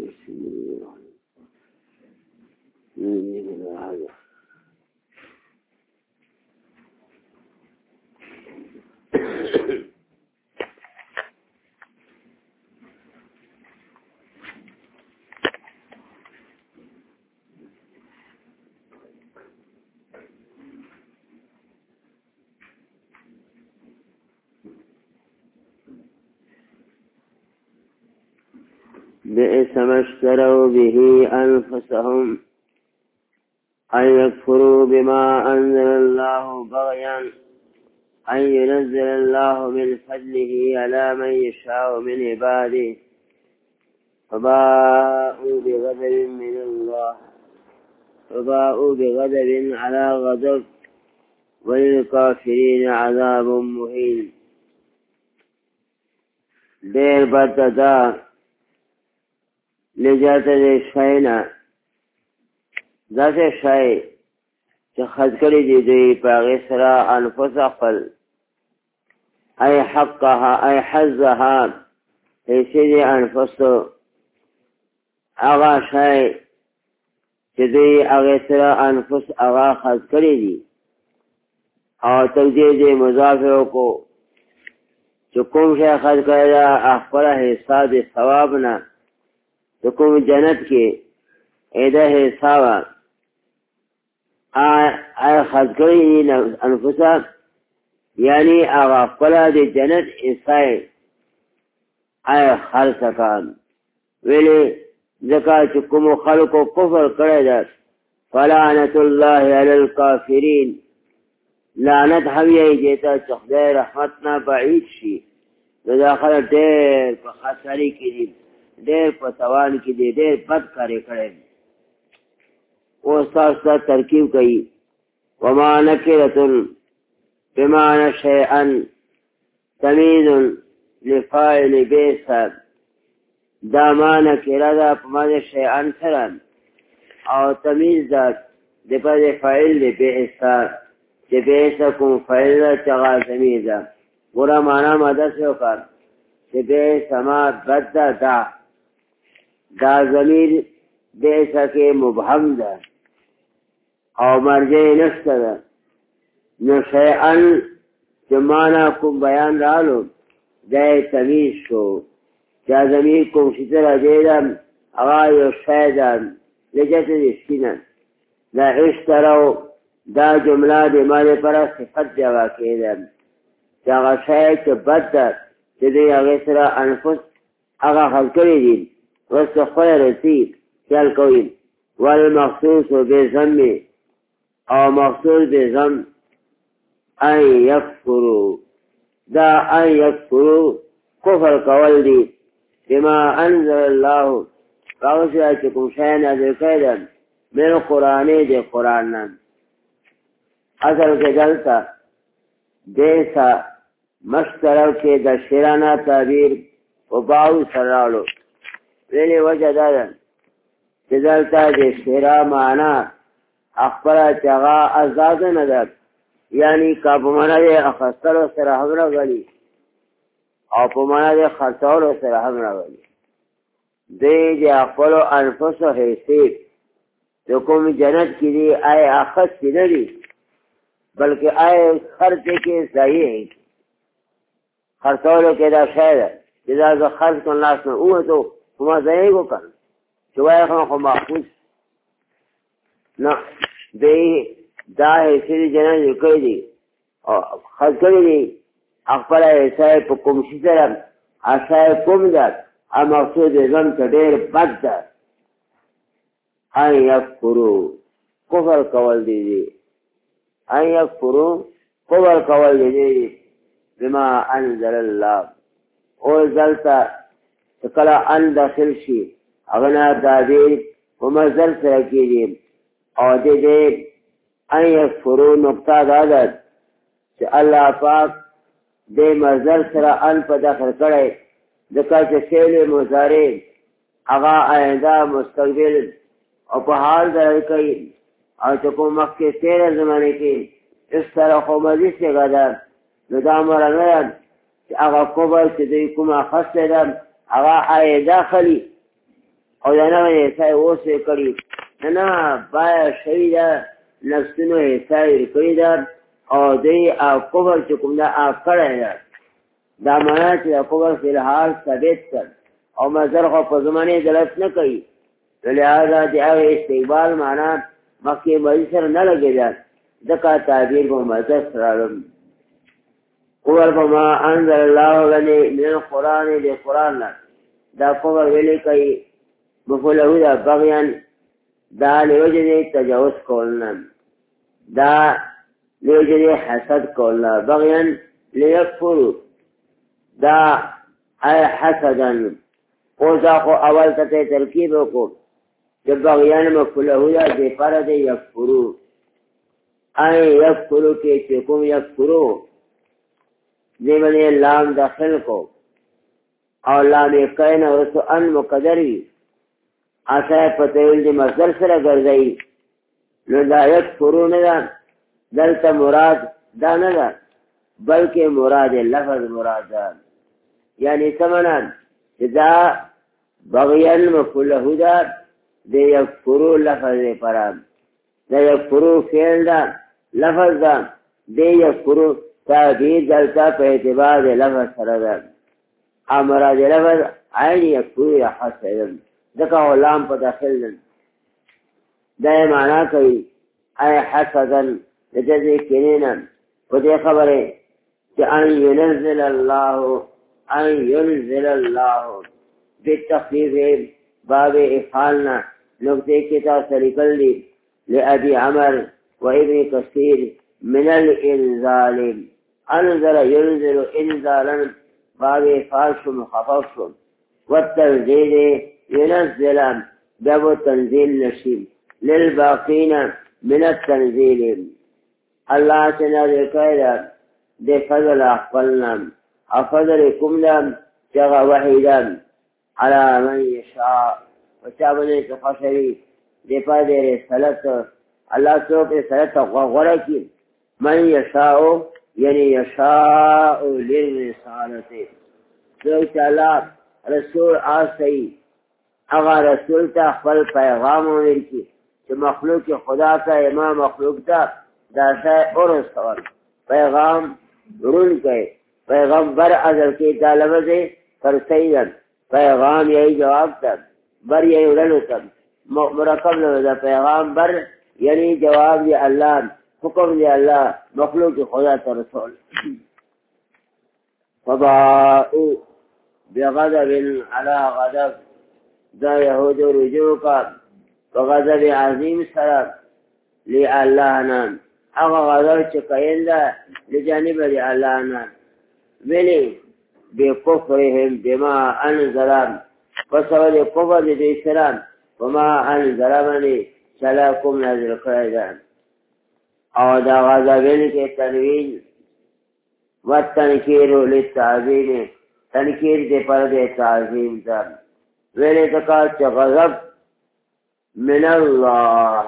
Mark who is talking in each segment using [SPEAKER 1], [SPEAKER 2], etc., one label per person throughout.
[SPEAKER 1] بئس ما اشتروا به أنفسهم أن يكفروا بما أنزل الله بغيا أن ينزل الله من فضله على من يشاء من عباده فباءوا بغضب على غضب وللكافرين عذاب مهين. دیر بددا لجات دے شاینا ذات شای چه خد کری دی دوی پاغی سرا انفس اقل ای حقها ای حزها ایسی دی انفسو اغا شای چه دوی اغی سرا انفس اغا خد کری دی او تقدیر دی مضافعو کو چه کم شای خد کری دا اخبر حساب دی ثوابنا تو کوم جنت کې ایده حسابا آئی خذکری انفسا یعنی آغا فلا دی جنت عیسائی آئی خلصکان ویلی ذکا چکم خلقو کفر کردد فلعنت اللہ علی الکافرین لعنت ہمیئی دیتا چخدای رحمتنا بعید شی داخل دیر پا خساری کی دید دیر په توان کې دی دیر بد کاری کړی او ساستا ترکیب کوي وما نکرة بمعنى شيئا تميز لفاعل بئس دا ما نکره دا په معنی شیئا سره او تمیز دا د په فاعل دی بئس چې بئس کوم فاعل چغا تمیز ګوره معنا ماده څه وکړ چې بئس ما بد دا ضمیر بیسا کے مبہم دا او مرجع نفس دا نو شیئن جمانا کم بیان رالو دای تمیز شو چا ضمیر کم شتر دیدم اغایو شایدم لجت دشکینا دا اشترو دا جملہ دی مالی پر صفت جگہ کیدم چا اغا شاید چا بد دا چا اغیسرا انفس اغا خلکری دین وستخوی رسید چل کوئی والمخصوص بزم او مخصوص بزم ان یکفرو دا ان یکفرو کفر کول دی بما انزل اللہ قوسی چکم شای نازل کردن من قرآنی دی قرآنن اصل کے دلتا دیسا مشترک کے دا شیرانا تعبیر و باو سرالو ویلی وجه دادن چه دلتا دی شیرا معنا اخبره چغا ازاد ندد یعنی که پمانا دی اخستلو سر هم نگلی او پمانا دی خرطولو سر هم نگلی دی اخبرو انفس و حیثیب جو کم جنت کی دی آئی اخست کی ندی بلکہ آئی خرچے کے صحیح ہے خرطولو کے دا شاید جدا جو خرچ کن لاس میں اوہ تو ہما ضعی کو کن چوائی خو محفوظ نا دی دا حیثی جنت لکئی دی خرچ کری دی اخبر حیثی پا کمشی طرف اصای کم در مقصود ازم تا دیر بد در ان یکفرو کفر کول دی ان یکفرو کفر کول دی بما انزل اللہ او زلتا کلا ان داخل شي اغنا دادی و مزل سرکی دیم او دی ان یکفرو نقطہ دادت چه اللہ پاک دی مزل سر ان پا داخل کرے دکا چه فعل مضارع اغا آئندہ مستقبل او پا حال در کئی او چکو مخی تیر زمانے کی اس طرح خو مزید سے گدر ندا مرنید چه اغا کبر چه دی کما خست دم اغا آئے داخلی او دانا حصہ اوسے کری نا بایا شوی دا نفسونو حصہ رکری دا او دی کفر چکم دا کڑی دا دا مانا چی دا کفر فی الحال ثابت کر او مزر خو په زمانه دلت نه کوي لہذا دی هغه استقبال معنا مکه مې سره نه لګیدا ځکه تعبیر په مزه سره اور بما انزل الله لنی من القرآن دی قرآن دا کفر ویلی کوي مفعول دا بغیان دا لیوجد تجاوز کولنا دا لیوجد حسد کولنا بغیان لیکفرو دا ای حسدن اوزا خو اول ته ترکیب وکړو چې بغیان مفعول دا دی پر دی یکفرو ای یکفرو کې چې کوم یکفرو دیمنی لام داخل کو او لام کین ورسو ان مقدری آسای پتویل دی مصدر سره ګرځي نو دا یکفرو نه ده دلته مراد دا نه ده بلکې مراد لفظ مراد ده یعنی سمنا دا بغیان مفعول له ده دی یکفرو لفظ پرام دا یکفرو فعل ده لفظ ده دی یکفرو تعبیر دلتا په اعتبار د لفظ سره ده امراض لفظ عین یکفرو یا حسن ځکه لام په داخل ده دا معنا کوي ای حسدن د دې کینینا په دې خبره چې ان ينزل الله بالتخفيف باب افعالنا نقطه کتاب سلیکل دی لأبي عمر وابن كثير من الانزال انزل ينزل انزالا باب افعال مخفف والتنزيل ينزل باب التنزيل نشيب للباقين من التنزيل الله تنازل كيدا دي فضل أخفلنا أفضلكم لهم شغى وحيدا على من يشاء وشابني تخشري دي فضل رسالة الله سوف رسالة غرقي من يشاء يعني يشاء للرسالة سوف الله رسول آسي اغا رسول تا خپل پیغام ورکی چې مخلوق خدا تا امام مخلوق تا دا شای ورسول پیغام رون کئ پیغمبر ازل کی طالب دے فرسیدن پیغام یہی جواب تا بر یہی ورنو تا مرکب لو دا پیغام بر یعنی جواب دی اللہ حکم دی اللہ مخلوق خدا تا رسول فباؤ بغضب على غضب دا یهود رجوع کا بغضب عظیم سره لی اللہ نام اغا غضب چکین دا لجانب دی اللہ نام ولی بی کفرهم بما انزلام فسوال کفر دی سلام وما انزلمنی سلاکم نازل کردان او دا غضبین کے تنوین والتنکیر للتعظیم تنکیر دی پر دی تعظیم دا ویلے تکار چا غضب من اللہ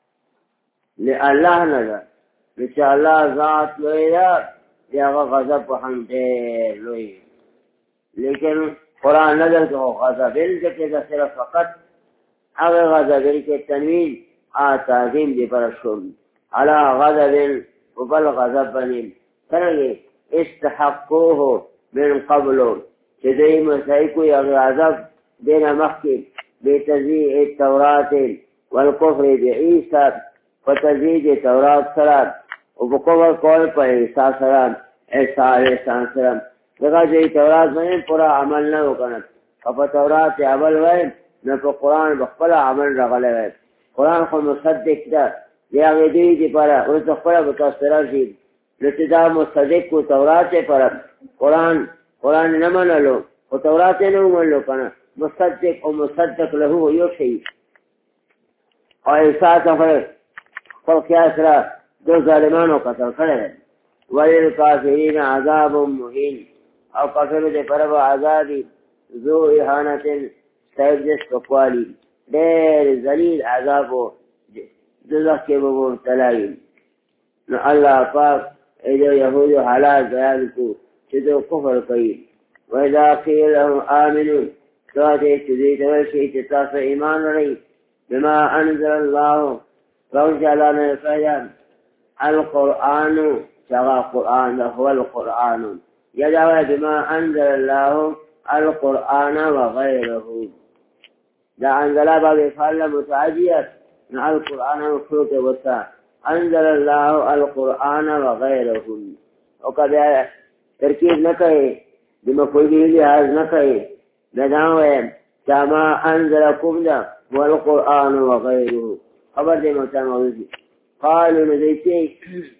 [SPEAKER 1] لاللہ ندا لچا اللہ ذات لوئی دا دیاغا غضب ہم دیر لوئی لیکن قرآن نظر کہ غضب کے دا صرف فقط اگر غضب کے تنوین تعظیم دی پرشم علا غضب وبل غضب بنیم سرگی استحقوه من قبلو چیزی مسائی کوئی اگر غضب بين مخي بتزييع التوراة والكفر بعيسى وتزييد التوراة سلام وبكفر قول بعيسى سلام عيسى عليه السلام لذا جي توراة من پورا عمل نہ وکنا فپا توراة عمل وين نہ پا قرآن بخبلا عمل رغلے وين قرآن خو مصدق دا لیاغی دوی دی پارا اس بخبلا بتاثرہ شید لتدا مصدق کو توراة پارا قرآن نمانا لو و توراة نمانا لو کنا مصدق و مصدق له یو شی او عیسی ته خپل قیاس را دو ظالمانو قتل کړل وللکافرین عذاب مهین او کافر دې پر عذاب ذو اهانت سید سقوالی ډېر ذلیل عذاب دوزخ کې به مبتلای نو الله پاک ایدو یهود حالات بیان کو چې دو کفر کوي وإذا قیل لهم آمنوا سواده چوزی دوشی چطاف ایمان رئی بما انزل الله روش علانا فیدم القرآن شغا قرآن هو القرآن يدعو بما أنزل الله القرآن وغيره دا أنزل باب فعل متعجية مع القرآن مخلوق وسا أنزل الله القرآن وغيره وكذا تركيب نكه بمفعوله لهذا نكه ندعوه كما أنزلكم دا هو القرآن وغيره خبر دي متعمل قالوا نزيتي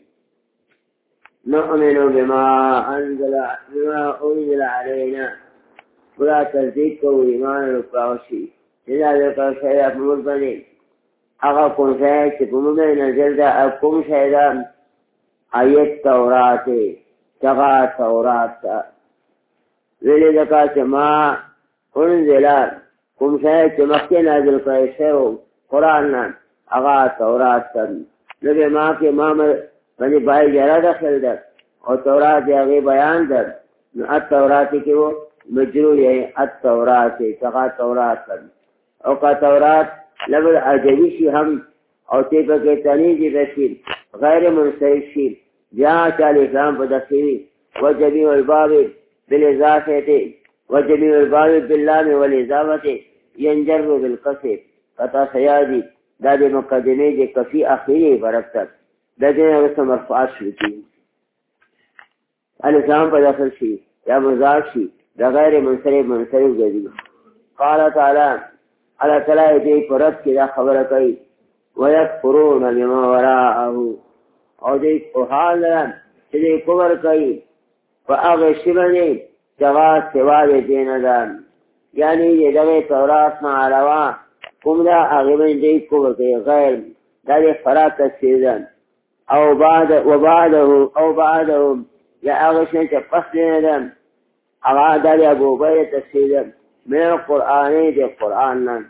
[SPEAKER 1] نؤمن بما أنزل علينا ولا تصديق إيمان القرآن إذا ذكر شيئا فمربني أغاكم شيئا فمربني نزل أكم شيئا أي التوراة تغى التوراة ولذلك ما أنزل كم شيئا مكي نازل قيسر قرآن أغا التوراة نبي ما في مامر بنی بائی جرا دخل در اور تورات یاغی بیان در التوراتی کی وہ مجرور ہے التورات تقا تورات کر اور کا تورات لفظ عجبی شی ہم اور تیپا کے تنیجی رسیل غیر منصرف شیل جہاں چال اسلام پر دخیلی وجمیع الباب بالاضافت وجمیع الباب باللام والاضافت ینجر بالقصر قطع سیادی داد مقدمے جے کفی اخیری برکتر لدينا رسم مرفوعات شركين الإسلام پر داخل شيء يا مزار شيء لغير منصرف جديد قال تعالى على تعالى يدي فرد كذا خبرك ويكفرون بما وراءه او دي حالا دي كبر كي فأغشبني جواز سوال دين دان يعني يدغي تورات ما علاوة كم دا أغبن دي كبر كي غير دا فرات السيدان او بعدهم يا اغشن تفصل ندم اغاد ابو بيت السيدم من القرآن دي القرآن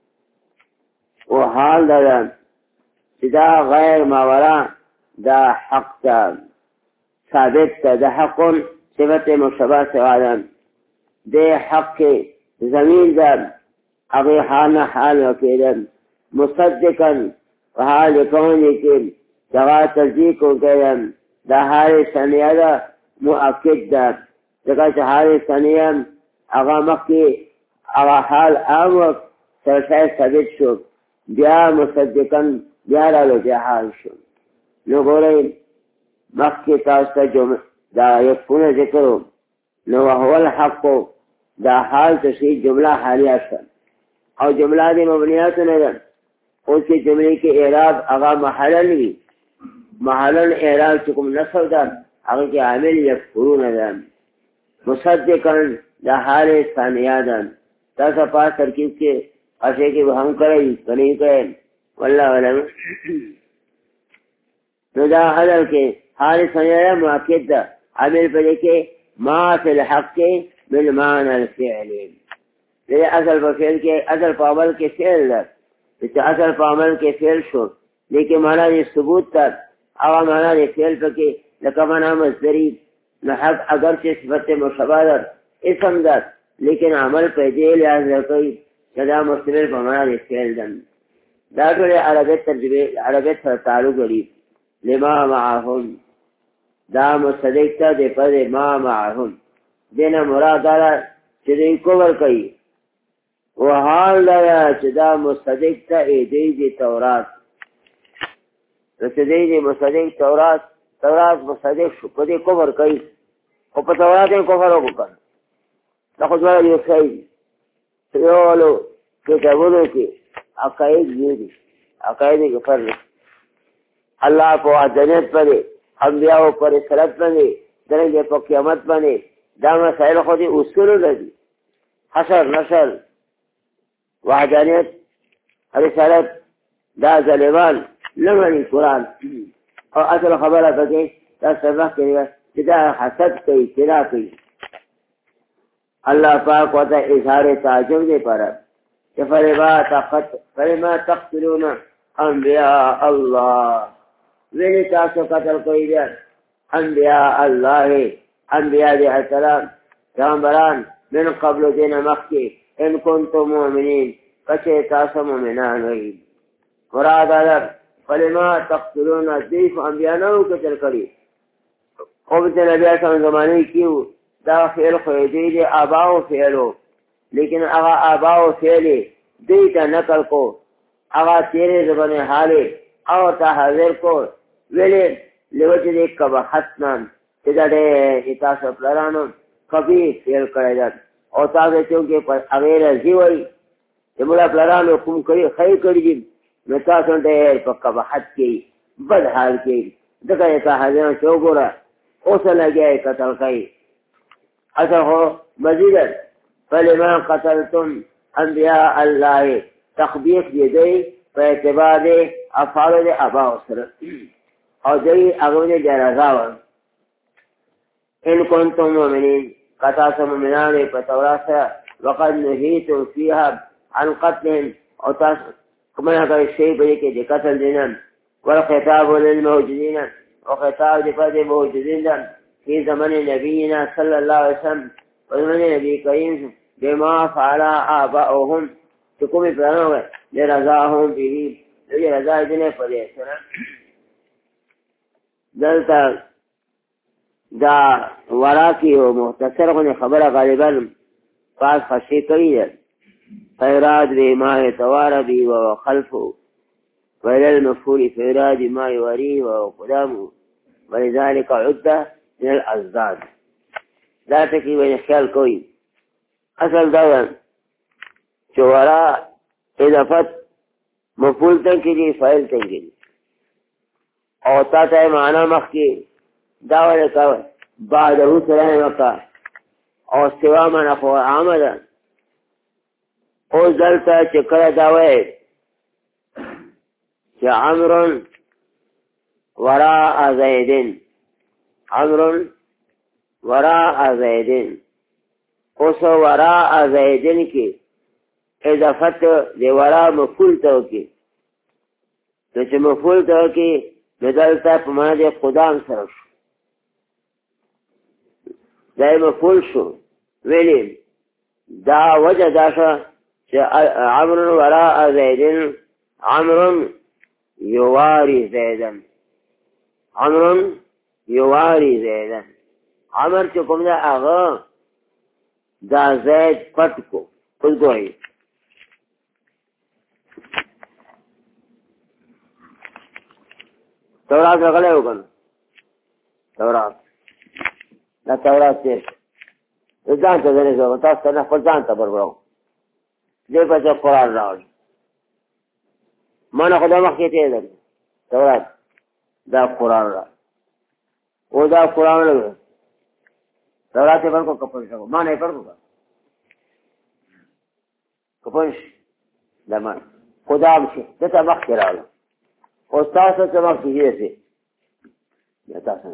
[SPEAKER 1] وحال دم دا غير ما وراء دا حق دا ثابت دا حق صفت مشابه سوادم دي حق زمين دم اغي حال وكيدم مصدقا وحال كوني دغا تصدیق کو کہم دا حال ثانیہ دا مؤکد دا دغا حال ثانیہ اغا مکی اغا حال آمک سرسای ثابت شو بیا مصدقا بیا رالو بیا حال شو نو گورئی مکی تاستا دا یکفون ذکرو نو هو الحق دا حال تشید جملہ حالیہ شن اور جملہ دی مبنیات ندن اس کی جملے کے اعراب اغا محلن بھی محلن اعراب چکم نصر دا اگر کے عامل یکفرون دا مصدقا دا حال ثانیہ دا تاسا پاس ترکیب کے اسے کہ ہم کریں کنی کریں واللہ علم تو دا حلل کے حال ثانیہ دا مؤکد دا عامل پر دیکھے ما فی الحق بالمعنى الفعلی لیکن اصل پر فعل کے اصل پر عمل کے فعل دا اصل پر عمل کے فعل شو لیکن معنی یہ ثبوت تک اوا معنی دے فعل پکے لکہ معنی مصدری نحق اگرچہ صفت مشابہ در اسم در لیکن عمل پیدے لحاظ رکھئی صدا مستمر پر معنی دے فعل دن دا کلے عربیت ترجمے عربیت تعلق غریب لما معاہم دا مصدق تا دے پر ما معاہم دینا مراد دارا چدئی کبر کئی وحال دارا چدا مصدق تا ایدئی دی تورات رسدی دی مصدق تورات مصدق شو پدی کفر کئی او پا تورات این کفر ہو کن لخذ والا جو خیل سیولو کتابونو کی عقائد دیدی عقائد کفر اللہ کو وحدانیت پدی انبیاء پر رسالت پدی درجہ پا قیامت پدی دا مسائل خودی اصولو لدی حشر نشر وحدانیت رسالت دا ظالمان لمنی قرآن اور اصل خبر پکے دا سبق کے لئے جدا حسد کئی تلا کئی اللہ پاک وطا اظہار تعجب دے پارا کہ فلما تقتلون انبیاء اللہ ویلی تاسو قتل کوئی دیا انبیاء اللہ انبیاء دے السلام پیغمبران من قبل دین مخی ان کنتم مؤمنین کچه تاسو مؤمنان وي مراد اگر فلما تقتلون دیف انبیانو قتل کړي خو د نبی اسلام زمانه کیو دا فعل خو دی آباو فعلو لیکن هغه آباو فعل دی ته نقل کو هغه تیرې زبانه حاله او ته حاضر کو ویلې لوجه دې کبحث نام چې دا دې تاسو پلانو کبي فعل کړی دا او تاسو چې په هغه راځي وای چې موږ پلانو کوم کړی خیر کړی نو تاسو ته په کبحث کې بد حال کې دغه ته حاضر شو ګوره اوس لګي قتل کوي اته هو مزیداً فلما قتلتم انبیاء الله تخبیق دی په اعتبار افعال ابا سره او دی هغه جرازا ان کنتم مؤمنین قطع مؤمنان په تورات سره وقد نهیتم فيها عن قتلهم او تاسو کومه هغه شی به کې د قتل دینن والخطاب للموجودين وخطاب لفرد موجودين في زمن نبينا صلى الله عليه وسلم وزمن نبي كريم بما فعل آباؤهم تقوم بلانوه لرضاهم به لرضا جنه فده دلتا دا وراکی و مختصر خونی خبر غالبا پاس خشی کری دل فیراد بی ما یتوار بی و خلفو وإلى المفهول في إراد ما يوريه وقدامه ولذلك عدة من الأزداد لا تكي بين خيال كوي أصل دوا شوراء إضافت مفهول تنكري فائل تنكري او تاتا معنى مخي دوا لك بعده سلام مكا او سوا من أخوة عامدا او زلتا چکر دوائی کہ عمر وراء زید عمر وراء زید اس وراء زید کی اضافت دی وراء مفعول تو کی تو چې مفعول تو کی بدلتا په معنی قدام سره شو دا مفعول شو ویلی دا وجه دا شو چې عمر وراء زید عمر یواری زیدن عمر یواری زیدن عمر چې کوم دا هغه دا زید پټ کو اوس ګورئ تورات راغلی و کنه تورات دا تورات چې ځان ته ځنې زه تاسو ته نه خپل ځان ته بربراو دې په چې قرآن راوړي مانا خدا مخی تیدر تورات دا قرآن را او دا قرآن لگو تورات پر کو کپنش کو مانا پر کو کپنش دا مان خدا مشی دتا مخی راولا او ستاسو تا مخی جیسی یا تاسو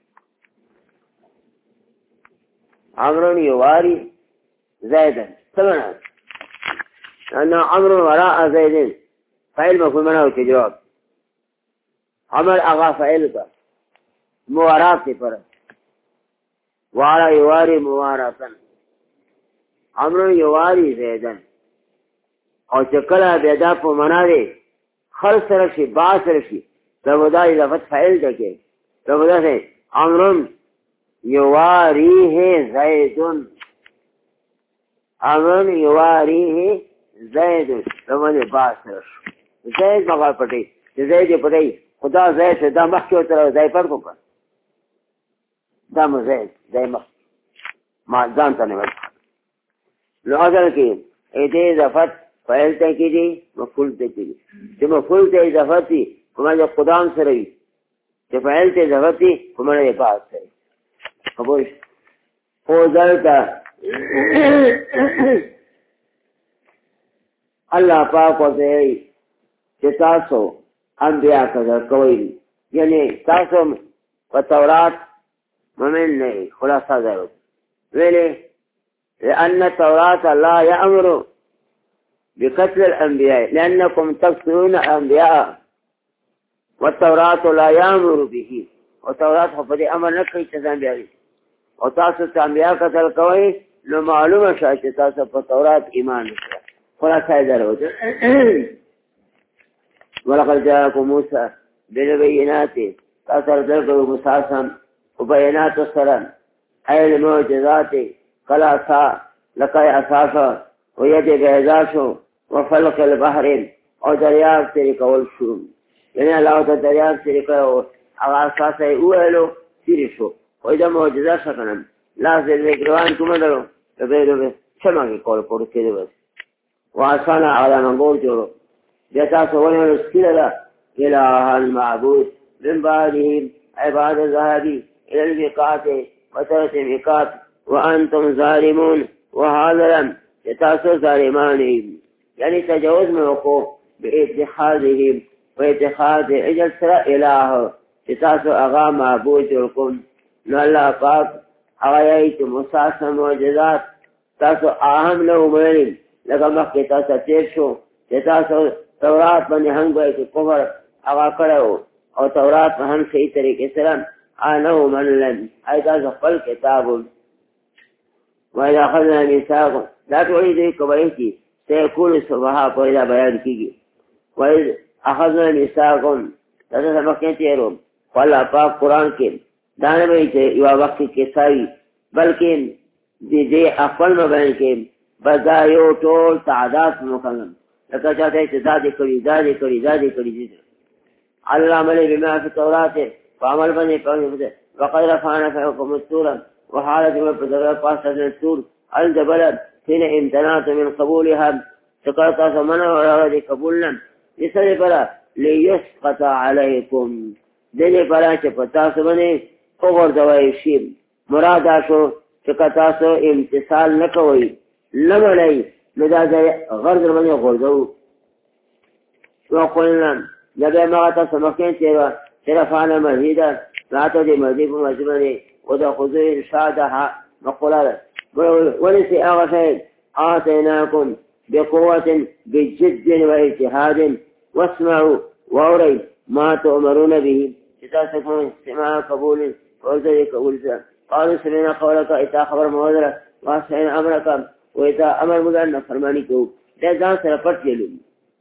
[SPEAKER 1] عمرون یواری زیدن سمنا انا عمرون وراء زیدن فعل مفهوم منه کے جواب عمل اغا فعل کا موارات سے پر وارا یواری مواراتن عمر یواری زیدن او چکلا بیدا پو منا دے خلص رشی باس رشی تبدا اضافت فعل دکے تبدا سے عمر یواری ہے زیدن عمر یواری ہے زیدن تبدا باس رشی زید مغال پٹی زید پٹی خدا زید سے دا مخ کیوں طرح زید پر کو کر دا مزید زید مخ ما جانتا نہیں بس لحاظر کی ایدے اضافت فعل تے کی دی مفعول تے کی دی جو مفعول تے اضافت تھی ہمارے قدام سے رہی جو فعل تے اضافت تھی ہمارے پاس سے خبوش فوزلتا اللہ پاک و زہی کہ تاسو انبیاء قدر کوئی یعنی تاسو و تورات ممن نہیں خلاصہ ضرور ویلے لأن التوراة لا يأمر بقتل الأنبياء لأنكم تقتلون الأنبياء والتوراة لا يأمر به والتوراة خفضي أمر نكي تزان بها وتاسو الأنبياء قتل کوئی نو معلومه شوه چې تاسو په تورات ایمان وکړه. خلاصه یې درلوده. ولقد جاءكم موسى بالبينات تاسو درکړو موسی سم په بیناتو سره ای المعجزات خلاصا لکای اساسا وید بیضاشو وفلق البحر او دریاب تیری کول شو. یعنی اللہ تا دریاب تیری کول اغا اساسا اوهلو تیری شو. ویدہ معجزہ شکنم لاس دیدے روان کمہ درو لبیدو چمکی کول پورو کدو بس واسانا اغلا منگور جورو بیتا سوانی رسکیل دا الہ المعبود من بعدهم عباد الظهبی الى البقات وترت البقات وانتم ظالمون وهذا يتاسو ظالمانهم يعني تجاوز موقوف باتخاذهم واتخاذ اجل سرا اله يتاسو اغا معبود لكم نو الله پاک اغایت مساس معجزات تاسو اهم له مولین لکه مخکې تاسو تیر شو چې تاسو تورات باندې هم وایي چې کفر اغا کړو او تورات هم صحیح طریقې سره انه من لم ايضا خپل کتاب وإذا أخذنا ميثاقا لا تعيد كبريتي سيكون السفهاء وإذا بيان كيجي وإذ أخذنا ميثاقا تاسو مخکې تیرو والله پاک قرآن کې دانه به یو وخت کې ساوي بلکې دې خپل مبین کې بدا یو ټول تعداد مکمل لکه چاته چې دا دې کړی الله عمل بما في التوراة وعمل بني قوم وقد رفعنا فوقكم الطور وحالت وبدر قاصد الطور الجبل حين امتنعت من قبولها سقط ثمنه ولا قبولنا يسري بلا ليسقط عليكم دې بلا چې پتا سبنه اوغور دوای شي مراد شو چې کتا سو امتثال نکوي لمړی لدا غرض باندې غوړو وقلنا جبه ما تاسو مخکې تیرا رفعنا مزيدا راتو دې مزيد په مجموعه ودا خذوا ارشادها مقوله ولسي اغفل آتيناكم بقوة بجد واجتهاد واسمعوا وأوري ما تؤمرون به إذا تكون استماع قبول وأرزل قبول قالوا سمعنا قولك إذا خبر موذرة واسعين أمرك وإذا أمر مدعنا فرمانكم لا ذان سرپت يلون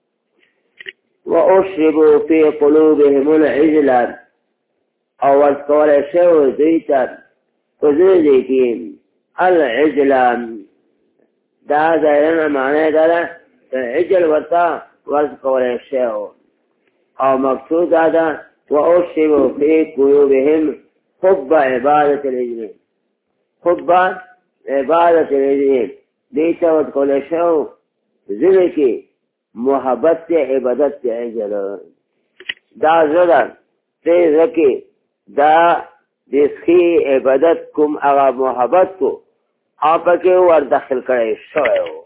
[SPEAKER 1] وأشربوا في قلوبهم العجل او ورکول شو دیتا وزردی کیم العجل دا زیرنا معنی دادا عجل ورطا ورکول شو او مقصود دادا وأشربوا في قلوبهم حب عبادة العجل حب عبادة العجل دیتا ورکول شو زردی محبت عبادت عجل دا زردن تیز رکی دا دسخی عبادت کم اغا محبت کو آپا کے ور داخل کرے شوئے ہو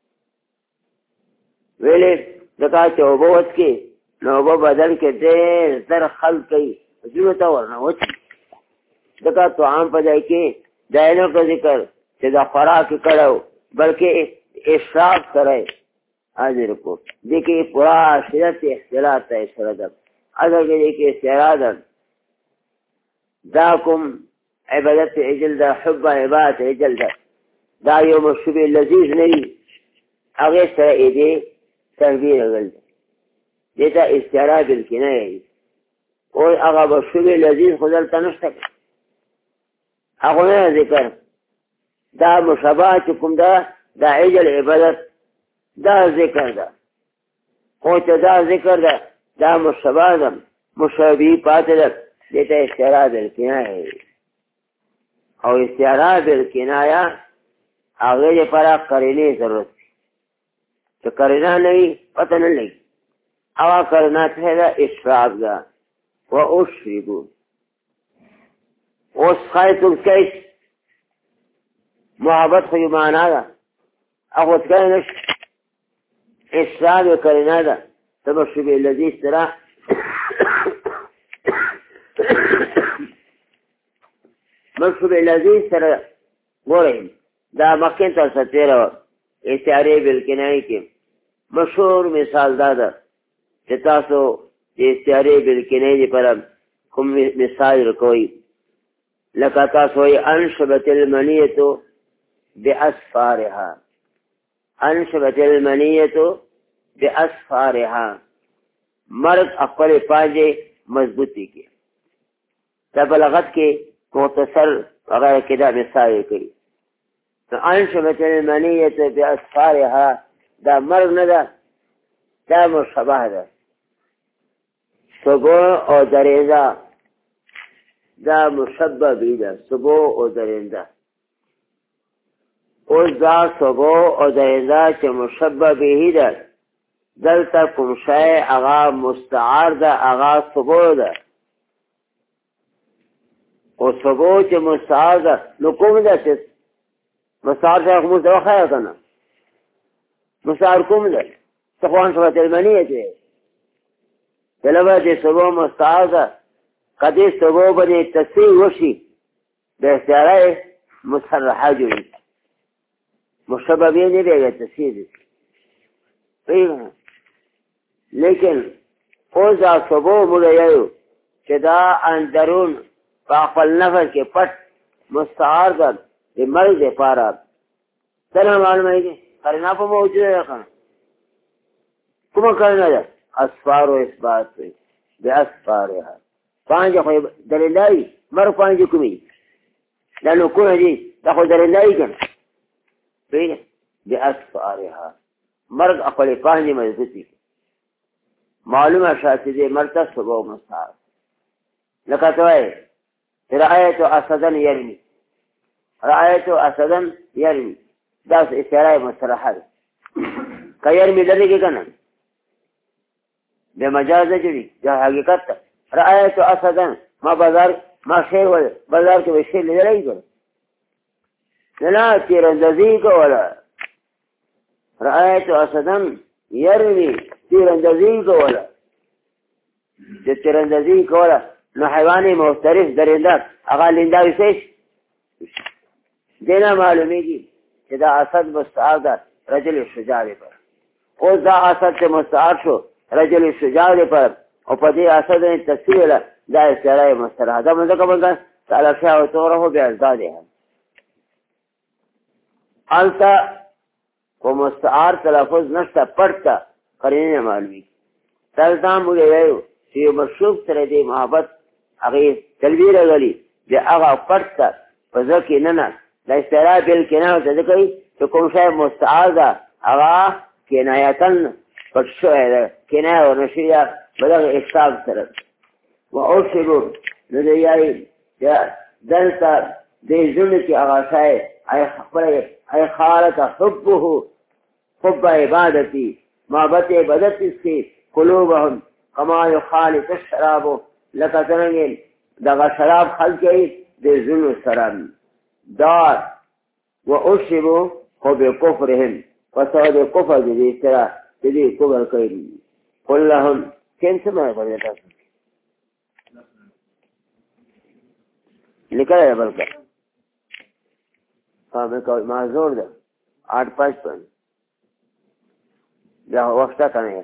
[SPEAKER 1] ویلے دکا چوبوت کے نوبو بدل کے دیر در خلق کئی زیوتا ورنا ہوچی دکا تو عام پدائی کے دائنوں کا ذکر کہ دا خوراک کرو بلکہ اشراف کرے حاضر کو دیکھیں پورا شرط اختلاط ہے شردب اگر کے دیکھیں استعرادن داکم عبادت عجل دا حب عبادت عجل دا یوم الشبه لذیذ نہیں اغیر سر ایدے تنبیر اگل دیتا استعراء بالکنایہ اور اغا بشبه لذیذ خودلتا نشتک اغنی ذکر دا مشابہ چکم دا عجل عبادت دا ذکر دا قوت دا ذکر دا مشابہ دا مشابهی پاتلک دیتا استعراء بالکنایہ اور استعراء بالکنایہ آگے پرا کرنے ضرورت تو کرنا نہیں پتہ نہیں لگی اوا کرنا تھا اشراف دا واشربوا وسخيتم كيس محبت خو معنا دا اخو تکای نش اشراف کرنا دا تبشر الذي استرا مشروب الذي سره ګورئ دا مکه ته ستیرو استعاره بالکنایه کې مشهور مثال دا ده چې تاسو د استعاره بالکنایه لپاره کوم مثال کوي لکه تاسو یې انشبت المنیه بأسفارها انشبت المنیت بأسفارها مرد اقل پانجے مضبوطی کی تبلغت کے مختصر وغیرہ کدا مثال کری انشبت المنیت بأسفارها دا مرد ندا دا مشبه دا صبح او درینده دا مشبه بیده صبح او درینده اوز دا صبح او درینده چه مشبه بیهی ده دلتا کمشای اغا مستعار ده اغا صبح ده او صبح چه مستعار ده نو کم ده چه مستعار ده اخموز ده خیال کنه مستعار کم ده تخوان شبت المنیه چه طلبه ده صبح مستعار ده قدی صبح بنی تصریح وشی به اختیاره مصرحه جوری مشبه بیه نبیگه تصریح ده فیگه لیکن اوزا صبح ملیو چه دا اندرون فاقفل نفر کے پٹ مستعار در دی مرد پارا تنها معلوم ہے کہ قرنا پا موجود ہے کما کرنا دا اسفار و اثبات ہوئی بی اسفارها پانچ خوی دلیلائی مر پانچ کمی لانو کنا جی دا خوی دلیلائی کنا فیگه بی اسفارها مرد اقلی پانچ مضبوطی معلوم شاسی دی مرد صبح مستعار لکتوائی رأيت أسدا يرمي رأيت أسدا يرمي داس استعراء مصطلحات كيرمي لديك كنا بمجاز جري جا حقيقت رأيت أسدا ما بازار ما شيء ولا بازار کے شيء لديك لا تيرندزي ولا رأيت أسدا يرمي تيرندزي ولا تيرندزي ولا نو حیوانی مختلف درندہ اغا لنداوی سیش دینا معلومی کی کہ دا اسد مستعار دا رجل شجاع پر او دا اسد سے مستعار شو رجل شجاع پر او پا دی اسد نے تصویر دا استعرائی مستعار دا مندکہ بندہ تعالی شاہ و طورہو بی ازدادی ہے آلتا کو مستعار تلفظ نشتا پڑتا قرینی معلومی کی تلتام بولے گئیو کہ مشروب سر دی محبت اغیر تلویر اگلی دی اغا پرتا فذکی ننا دا استعراء بالکنایو تذکری تو کم شای مستعار دا اغا کنایتن پت شوئے دا کنایو نشریہ بدغ اکتاب سرد و اوشبو ندیائی دلتا دی ظلم کی اغا شای ای خالت حبه حب عبادتی محبت عبادت اس کی قلوبهم کما یخالط الشرابو لکه څنګه دغه شراب خلق کوي د زلو سران دار و اشبو خو بکفرهم فساد کفر دې سره دې کفر کوي قل لهم كم سمع کوي تاسو لیکل ہے بلکہ ہاں میں کوئی معذور ده 855 دا وخت کنه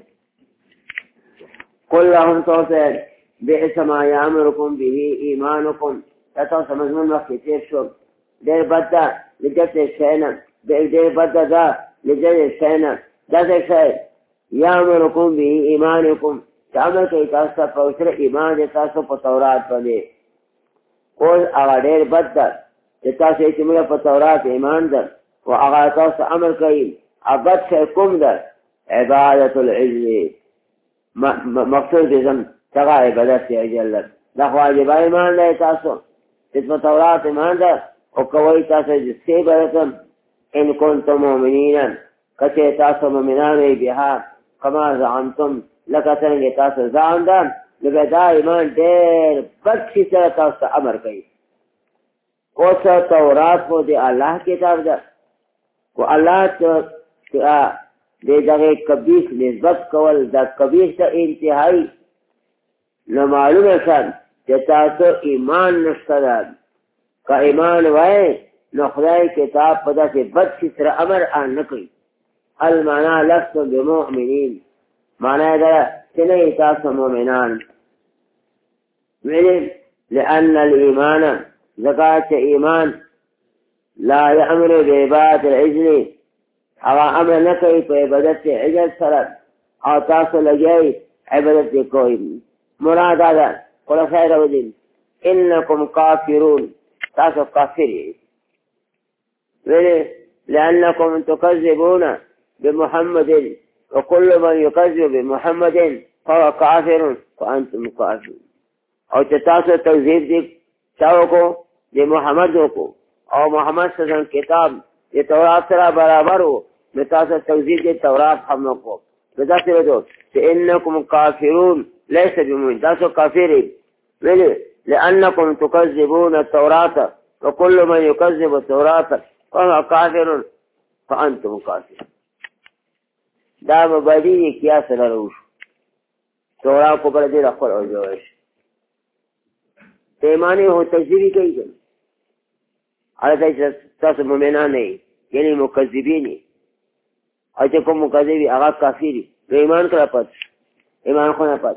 [SPEAKER 1] قل لهم توسل بئس ما يأمركم به إيمانكم تتوسع مضمون وقت تیر شو دیر بدda لجت الشينا دیر بدda دا لجت الشينا دا شيء يأمركم به إيمانكم تعمل كي تاسا پوچر ایمان تاسو په تورات باندې قول اغا دیر بدda تاسو ایتملا په تورات ایمان در و اغا تاسو عمل کوي عبادت شيكم در عبادت العلم مقصود ذن تغا عبادت اجلت دا واجب ایمان لے تاسو اسم تورات ایمان دا او کوئی تاسو جسے برکم ان کنتم مومنین کچے تاسو مومنان بها کما زعمتم لکتنگی تاسو زعم دا لبدا ایمان دیر بچی سر تاسو امر کئی کوسا تورات کو دی اللہ کتاب دا کو اللہ تو دے دغه کبیح نسبت کول دا کبیح ته انتهایی نو معلومه شد چې تاسو ایمان نشته ده که ایمان وای نو خدای کتاب په داسې بد شي سره امر ان نه کوي المعنی لستم بمؤمنین معنی دا چې نه تاسو مؤمنان ویل لأن الإيمان زکات ایمان لا يأمر بعبادة العجل هغه امر نه کوي په عبادت عجل سره او تاسو لګیای عبادت کوي مراد ده قل خیر ودین انکم کافرون تاسو کافر یې ویلې لأنكم تكذبون بمحمد وكل من يكذب بمحمد فهو كافر وأنتم كافرون او چې تاسو تکذیب دي چاو کو د محمد کو او محمد صلی الله علیه وسلم کتاب د تورات سره برابر وو نو تاسو تکذیب د تورات هم کو دا څه وځو چې انکم کافرون ليس بمؤمن تاسو کافر ویلې لأنكم تكذبون التوراة وكل من يكذب التوراة فهو كافر فأنتم كافرون دا مبادی کیا سره روش تورا کو پر دې راخور او جوړش پیمانه هو تجربی کوي ګل هغه تاسو مؤمنان نه یعنی مکذبین او چې کوم مکذبی هغه کافری ایمان کړه پات ایمان خو نه پات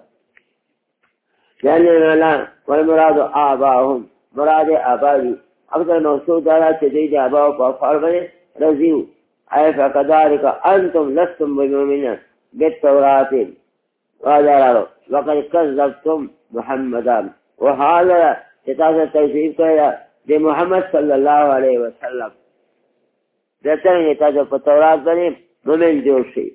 [SPEAKER 1] یعنی لا والمراد آباهم مراد آبادی اگر نو سو دارا چې دې آبا او فارغه رضیو أي فكذلك أنتم لستم بمؤمنين بالتوراة وقد كذبتم محمدا وهذا كتاب تكذيب كذا بمحمد صلى الله عليه وسلم ذكر كتاب التوراة بني مؤمن جوشي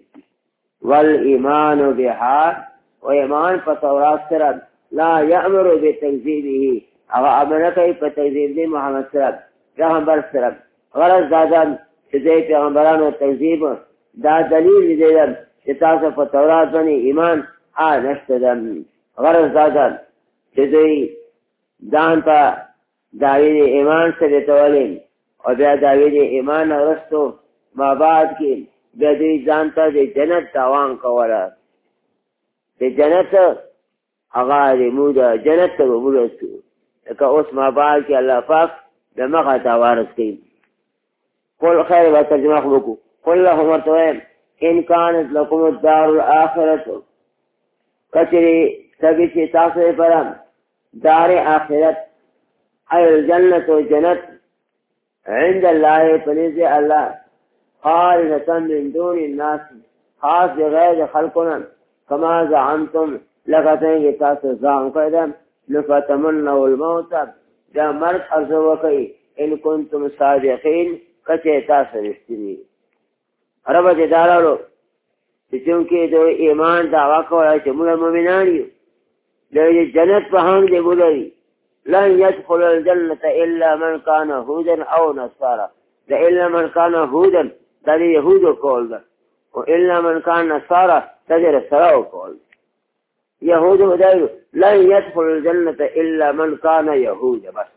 [SPEAKER 1] والإيمان بها وإيمان بالتوراة سرا لا يأمر بتكذيبه أو أمرك بتكذيب محمد سرا رحم سرا غرض دادان چې دې پیغمبرانو تکذیب دا دلیل دی چې تاسو په تورات باندې ایمان نشته ده غرض دا چې دوی ځان ته داوی ایمان سره تولین او بیا داوی ایمان ورستو ما بعد کې بیا دوی ځان ته د جنت تاوان کوله د جنت هغه د موده جنت ته ورسو لکه اوس ما بعد کې الله پاک د مخه تاوارث کوي قل خير وترجمه خلقو قل لهم ارتوين إن كانت لكم الدار الآخرة كتري سبيشي تاصر فرم دار آخرت أي الجنة جنت عند الله فنزي الله خالصة من دون الناس خاص بغير خلقنا كما زعمتم لقتين تاصر زعم قيدا نفتمنوا الموت جا مرد أرزوكي إن كنتم صادقين کچه تاسو رښتینی عرب دې دارالو چې چونکې د ایمان دعوا کوله چې موږ مؤمنان یو د جنت په هم دې بولي لن يدخل الجنة إلا من كان هودا أو نصارى ده إلا من كان هودا ده يهود قول ده وإلا من كان نصارى ده نصارى قول يهود ودايو لن يدخل الجنة إلا من كان يهود بس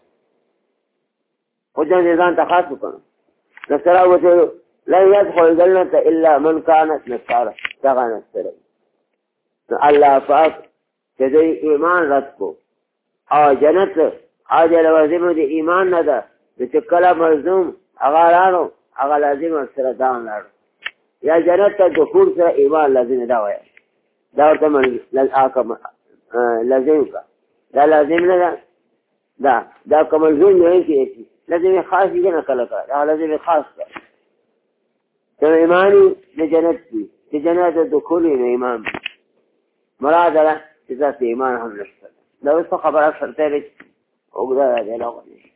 [SPEAKER 1] وجن ځان تخاص وکړه نصارى وتلو لن يدخل الجنة إلا من كانت نصارى دغه نصارى الله پاک چې دې ایمان رد کو او جنت حاجه لوازم دې ایمان نه ده چې کله ملزوم هغه رانو هغه لازم سره دان لاړو یا جنت ته دخول سره ایمان لازم ده وای دا ورته من لازم لازم کا دا لازم نه ده دا کوم ملزوم نه کیږي لازم خاص دې نه کله دا لازم خاص ده ته ایمانی د جنت دي چې جنت د دخول ایمان مراد ده چې ذات ایمان هم نشته دا اوس خبره شرطه لري او دا دی لا